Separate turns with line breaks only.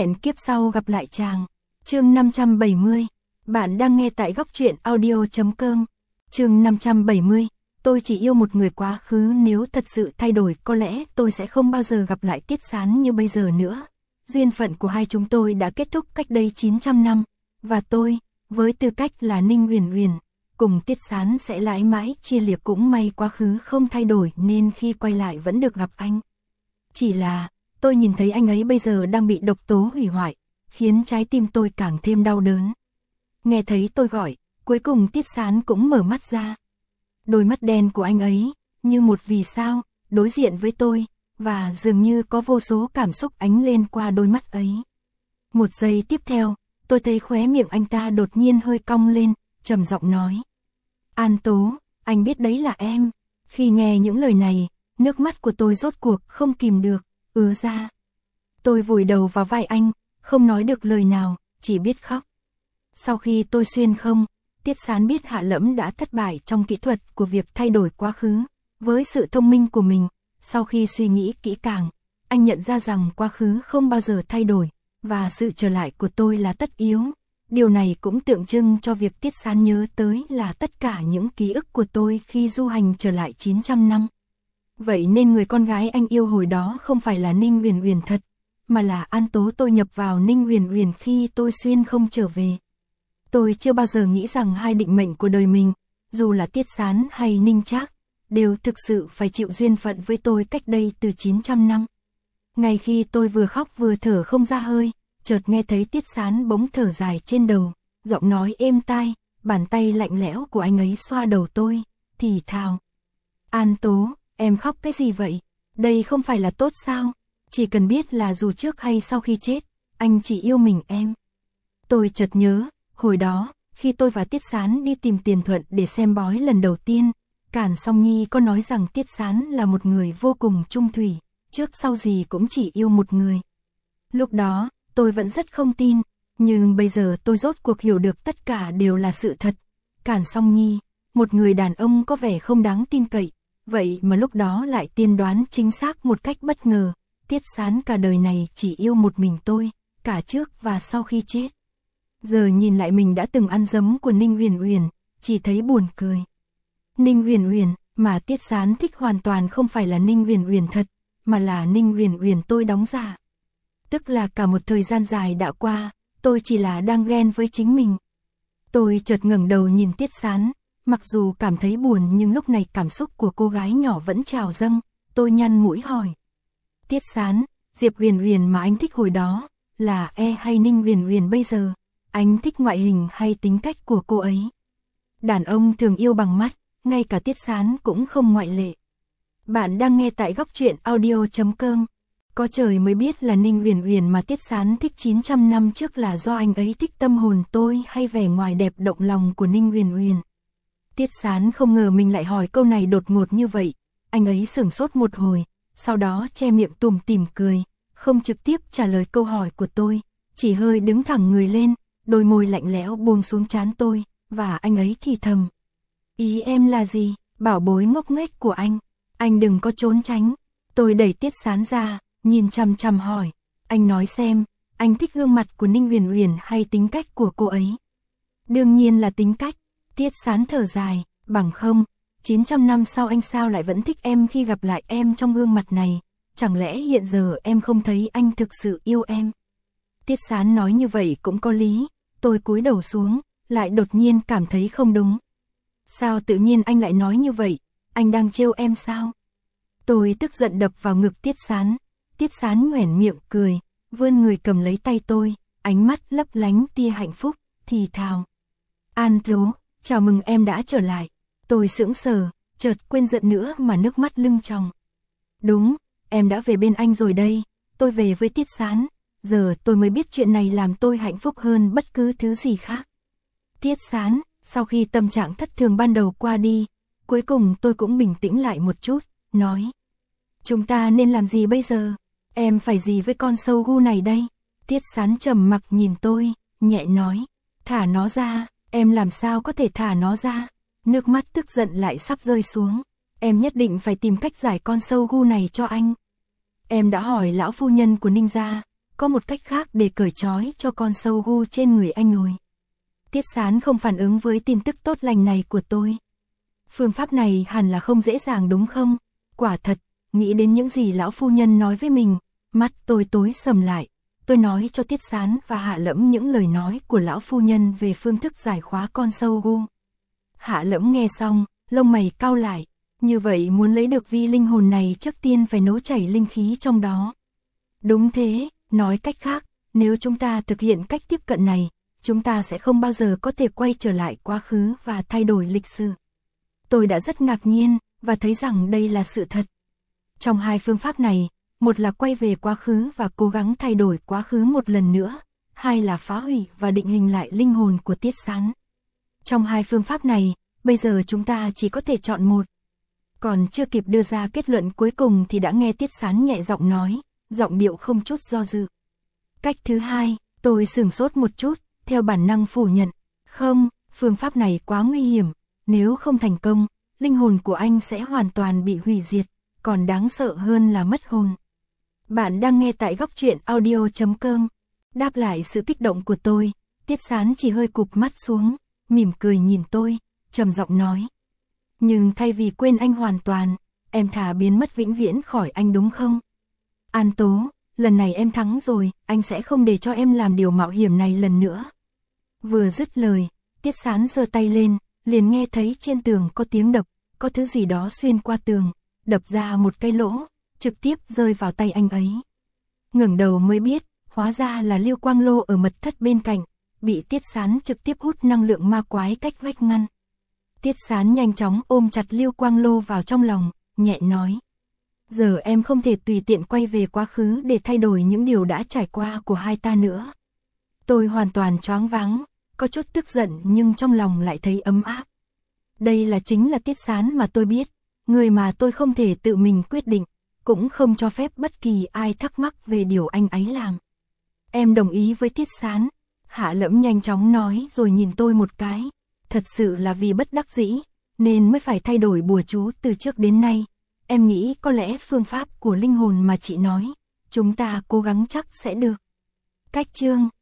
Hẹn kiếp sau gặp lại chàng. Chương 570. Bạn đang nghe tại góc truyện audio.com. Chương 570. Tôi chỉ yêu một người quá khứ, nếu thật sự thay đổi có lẽ tôi sẽ không bao giờ gặp lại Tiết Sán như bây giờ nữa. Duyên phận của hai chúng tôi đã kết thúc cách đây 900 năm, và tôi, với tư cách là Ninh Uyển Uyển, cùng Tiết Sán sẽ mãi mãi chia liệt. Cũng may quá khứ không thay đổi nên khi quay lại vẫn được gặp anh. Chỉ là, tôi nhìn thấy anh ấy bây giờ đang bị độc tố hủy hoại, khiến trái tim tôi càng thêm đau đớn. Nghe thấy tôi gọi, cuối cùng Tiết Sán cũng mở mắt ra. Đôi mắt đen của anh ấy, như một vì sao, đối diện với tôi, và dường như có vô số cảm xúc ánh lên qua đôi mắt ấy. Một giây tiếp theo, tôi thấy khóe miệng anh ta đột nhiên hơi cong lên, trầm giọng nói. An Tố, anh biết đấy là em. Khi nghe những lời này, nước mắt của tôi rốt cuộc không kìm được, ứa ra. Tôi vùi đầu vào vai anh, không nói được lời nào, chỉ biết khóc. Sau khi tôi xuyên không, Tiết Sán biết Hạ Lẫm đã thất bại trong kỹ thuật của việc thay đổi quá khứ. Với sự thông minh của mình, sau khi suy nghĩ kỹ càng, anh nhận ra rằng quá khứ không bao giờ thay đổi, và sự trở lại của tôi là tất yếu. Điều này cũng tượng trưng cho việc Tiết Sán nhớ tới là tất cả những ký ức của tôi khi du hành trở lại 900 năm. Vậy nên người con gái anh yêu hồi đó không phải là Ninh Uyển Uyển thật, mà là An Tố. Tôi nhập vào Ninh Uyển Uyển khi tôi xuyên không trở về. Tôi chưa bao giờ nghĩ rằng hai định mệnh của đời mình, dù là Tiết Sán hay Ninh Trác, đều thực sự phải chịu duyên phận với tôi cách đây từ 900 năm. Ngay khi tôi vừa khóc vừa thở không ra hơi, chợt nghe thấy Tiết Sán bỗng thở dài trên đầu, giọng nói êm tai, bàn tay lạnh lẽo của anh ấy xoa đầu tôi, thì thào. An Tố, em khóc cái gì vậy? Đây không phải là tốt sao? Chỉ cần biết là dù trước hay sau khi chết, anh chỉ yêu mình em. Tôi chợt nhớ, hồi đó, khi tôi và Tiết Sán đi tìm Tiền Thuận để xem bói lần đầu tiên, Cản Song Nhi có nói rằng Tiết Sán là một người vô cùng trung thủy, trước sau gì cũng chỉ yêu một người. Lúc đó, tôi vẫn rất không tin, nhưng bây giờ tôi rốt cuộc hiểu được tất cả đều là sự thật. Cản Song Nhi, một người đàn ông có vẻ không đáng tin cậy, vậy mà lúc đó lại tiên đoán chính xác một cách bất ngờ. Tiết Sán cả đời này chỉ yêu một mình tôi, cả trước và sau khi chết. Giờ nhìn lại mình đã từng ăn dấm của Ninh Uyển Uyển, chỉ thấy buồn cười. Ninh Uyển Uyển mà Tiết Sán thích hoàn toàn không phải là Ninh Uyển Uyển thật, mà là Ninh Uyển Uyển tôi đóng giả. Tức là cả một thời gian dài đã qua, tôi chỉ là đang ghen với chính mình. Tôi chợt ngẩng đầu nhìn Tiết Sán, mặc dù cảm thấy buồn nhưng lúc này cảm xúc của cô gái nhỏ vẫn trào dâng. Tôi nhăn mũi hỏi. Tiết Sán, Diệp Uyển Uyển mà anh thích hồi đó, là hay Ninh Uyển Uyển bây giờ? Anh thích ngoại hình hay tính cách của cô ấy? Đàn ông thường yêu bằng mắt, ngay cả Tiết Sán cũng không ngoại lệ. Bạn đang nghe tại góc truyện audio.com. Có trời mới biết là Ninh Uyển Uyển mà Tiết Sán thích 900 năm trước là do anh ấy thích tâm hồn tôi hay vẻ ngoài đẹp động lòng của Ninh Uyển Uyển. Tiết Sán không ngờ mình lại hỏi câu này đột ngột như vậy. Anh ấy sửng sốt một hồi, sau đó che miệng tủm tỉm cười, không trực tiếp trả lời câu hỏi của tôi, chỉ hơi đứng thẳng người lên, đôi môi lạnh lẽo buông xuống trán tôi, và anh ấy thì thầm. Ý em là gì, bảo bối ngốc nghếch của anh đừng có trốn tránh. Tôi đẩy Tiết Sán ra, nhìn chằm chằm hỏi, anh nói xem, anh thích gương mặt của Ninh Uyển Uyển hay tính cách của cô ấy? Đương nhiên là tính cách. Tiết Sán thở dài, bằng không, 900 năm sau anh sao lại vẫn thích em khi gặp lại em trong gương mặt này, chẳng lẽ hiện giờ em không thấy anh thực sự yêu em? Tiết Sán nói như vậy cũng có lý, tôi cúi đầu xuống, lại đột nhiên cảm thấy không đúng. Sao tự nhiên anh lại nói như vậy, anh đang trêu em sao? Tôi tức giận đập vào ngực Tiết Sán. Tiết Sán nhoẻn miệng cười, vươn người cầm lấy tay tôi, ánh mắt lấp lánh tia hạnh phúc, thì thào. An Tố, chào mừng em đã trở lại. Tôi sững sờ, chợt quên giận nữa mà nước mắt lưng tròng. Đúng, em đã về bên anh rồi đây, tôi về với Tiết Sán, giờ tôi mới biết chuyện này làm tôi hạnh phúc hơn bất cứ thứ gì khác. Tiết Sán, sau khi tâm trạng thất thường ban đầu qua đi, cuối cùng tôi cũng bình tĩnh lại một chút, nói. Chúng ta nên làm gì bây giờ? Em phải gì với con sâu gu này đây? Tiết Sán trầm mặc nhìn tôi, nhẹ nói. Thả nó ra, em làm sao có thể thả nó ra? Nước mắt tức giận lại sắp rơi xuống. Em nhất định phải tìm cách giải con sâu gu này cho anh. Em đã hỏi lão phu nhân của Ninh gia, có một cách khác để cởi trói cho con sâu gu trên người anh rồi. Tiết Sán không phản ứng với tin tức tốt lành này của tôi. Phương pháp này hẳn là không dễ dàng đúng không? Quả thật, nghĩ đến những gì lão phu nhân nói với mình, mắt tôi tối sầm lại. Tôi nói cho Tiết Sán và Hạ Lẫm những lời nói của lão phu nhân về phương thức giải khóa con sâu gu. Hạ Lẫm nghe xong, lông mày cau lại. Như vậy muốn lấy được vi linh hồn này trước tiên phải nấu chảy linh khí trong đó. Đúng thế, nói cách khác, nếu chúng ta thực hiện cách tiếp cận này, chúng ta sẽ không bao giờ có thể quay trở lại quá khứ và thay đổi lịch sử. Tôi đã rất ngạc nhiên, và thấy rằng đây là sự thật. Trong hai phương pháp này, một là quay về quá khứ và cố gắng thay đổi quá khứ một lần nữa, hai là phá hủy và định hình lại linh hồn của Tiết Sán. Trong hai phương pháp này, bây giờ chúng ta chỉ có thể chọn một. Còn chưa kịp đưa ra kết luận cuối cùng thì đã nghe Tiết Sán nhẹ giọng nói, giọng điệu không chút do dự. Cách thứ hai, tôi sửng sốt một chút, theo bản năng phủ nhận. Không, phương pháp này quá nguy hiểm, nếu không thành công, linh hồn của anh sẽ hoàn toàn bị hủy diệt, còn đáng sợ hơn là mất hồn. Bạn đang nghe tại góc truyện audio.com. Đáp lại sự kích động của tôi, Tiết Sán chỉ hơi cụp mắt xuống, mỉm cười nhìn tôi, trầm giọng nói. Nhưng thay vì quên anh hoàn toàn, em thà biến mất vĩnh viễn khỏi anh đúng không? An Tố, lần này em thắng rồi, anh sẽ không để cho em làm điều mạo hiểm này lần nữa. Vừa dứt lời, Tiết Sán giơ tay lên, liền nghe thấy trên tường có tiếng đập, có thứ gì đó xuyên qua tường, đập ra một cái lỗ, trực tiếp rơi vào tay anh ấy. Ngẩng đầu mới biết, hóa ra là Lưu Quang Lô ở mật thất bên cạnh, bị Tiết Sán trực tiếp hút năng lượng ma quái cách vách ngăn. Tiết Sán nhanh chóng ôm chặt Lưu Quang Lô vào trong lòng, nhẹ nói. Giờ em không thể tùy tiện quay về quá khứ để thay đổi những điều đã trải qua của hai ta nữa. Tôi hoàn toàn choáng váng, có chút tức giận nhưng trong lòng lại thấy ấm áp. Đây là chính là Tiết Sán mà tôi biết, người mà tôi không thể tự mình quyết định, cũng không cho phép bất kỳ ai thắc mắc về điều anh ấy làm. Em đồng ý với Tiết Sán, Hạ Lẫm nhanh chóng nói rồi nhìn tôi một cái. Thật sự là vì bất đắc dĩ, nên mới phải thay đổi bùa chú từ trước đến nay. Em nghĩ có lẽ phương pháp của linh hồn mà chị nói, chúng ta cố gắng chắc sẽ được. Cách chương